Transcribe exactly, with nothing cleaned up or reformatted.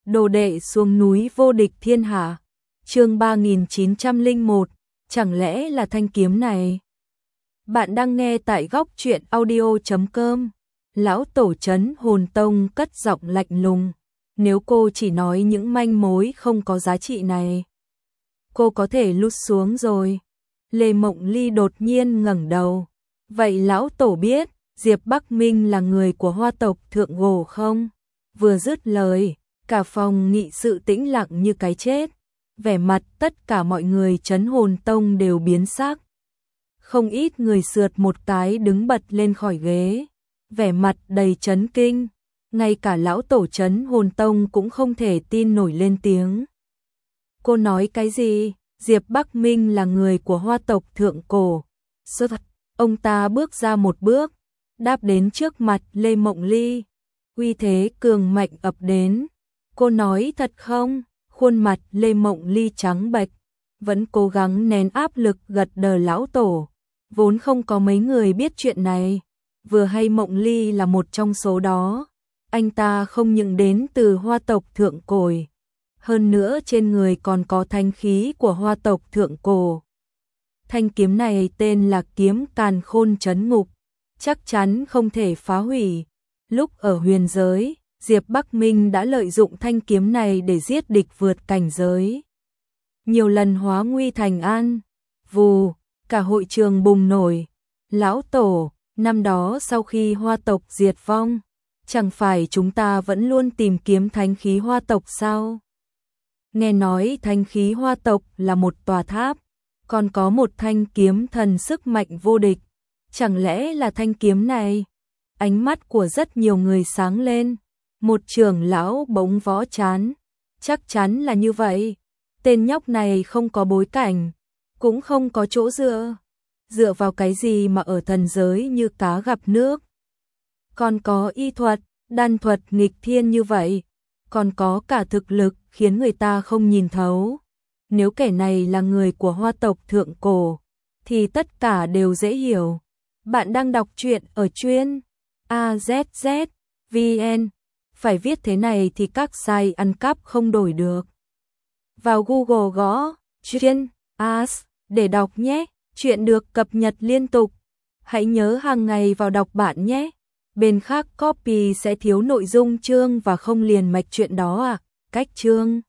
Đồ đệ xuống núi vô địch thiên hạ. Chương ba nghìn chín trăm lẻ một, chẳng lẽ là thanh kiếm này? Bạn đang nghe tại góc truyện audio chấm com. Lão tổ trấn Hồn Tông cất giọng lạnh lùng. Nếu cô chỉ nói những manh mối không có giá trị này, cô có thể lút xuống rồi. Lê Mộng Ly đột nhiên ngẩng đầu. Vậy lão tổ biết Diệp Bắc Minh là người của Hoa tộc Thượng Cổ không? Vừa dứt lời, cả phòng nghị sự tĩnh lặng như cái chết. Vẻ mặt tất cả mọi người trấn Hồn Tông đều biến sắc. Không ít người sượt một cái đứng bật lên khỏi ghế, vẻ mặt đầy chấn kinh. Ngay cả lão tổ trấn Hồn Tông cũng không thể tin nổi lên tiếng. Cô nói cái gì? Diệp Bắc Minh là người của Hoa tộc Thượng Cổ. Sơ thật, ông ta bước ra một bước, đáp đến trước mặt Lê Mộng Ly. Uy thế cường mạnh ập đến. Cô nói thật không? Khuôn mặt Lê Mộng Ly trắng bệch, vẫn cố gắng nén áp lực gật đờ lão tổ. Vốn không có mấy người biết chuyện này, vừa hay Mộng Ly là một trong số đó. Anh ta không những đến từ Hoa tộc Thượng Cổ, hơn nữa trên người còn có thanh khí của Hoa tộc Thượng Cổ. Thanh kiếm này tên là kiếm Càn Khôn Trấn Ngục, chắc chắn không thể phá hủy. Lúc ở huyền giới, Diệp Bắc Minh đã lợi dụng thanh kiếm này để giết địch vượt cảnh giới, nhiều lần hóa nguy thành an. Vù, cả hội trường bùng nổi. Lão tổ, năm đó sau khi Hoa tộc diệt vong, chẳng phải chúng ta vẫn luôn tìm kiếm thánh khí Hoa tộc sao? Nghe nói thánh khí Hoa tộc là một tòa tháp, còn có một thanh kiếm thần sức mạnh vô địch. Chẳng lẽ là thanh kiếm này? Ánh mắt của rất nhiều người sáng lên. Một trưởng lão bỗng võ chán. Chắc chắn là như vậy. Tên nhóc này không có bối cảnh, cũng không có chỗ dựa. Dựa vào cái gì mà ở thần giới như cá gặp nước? Còn có y thuật, đan thuật nghịch thiên như vậy, còn có cả thực lực khiến người ta không nhìn thấu. Nếu kẻ này là người của Hoa tộc Thượng Cổ, thì tất cả đều dễ hiểu. Bạn đang đọc truyện ở chuyên a zét zét vê en. Phải viết thế này thì các site ăn cắp không đổi được. Vào Google gõ chuyên as để đọc nhé. Chuyện được cập nhật liên tục. Hãy nhớ hàng ngày vào đọc bạn nhé. Bên khác copy sẽ thiếu nội dung chương và không liền mạch chuyện đó à. Cách chương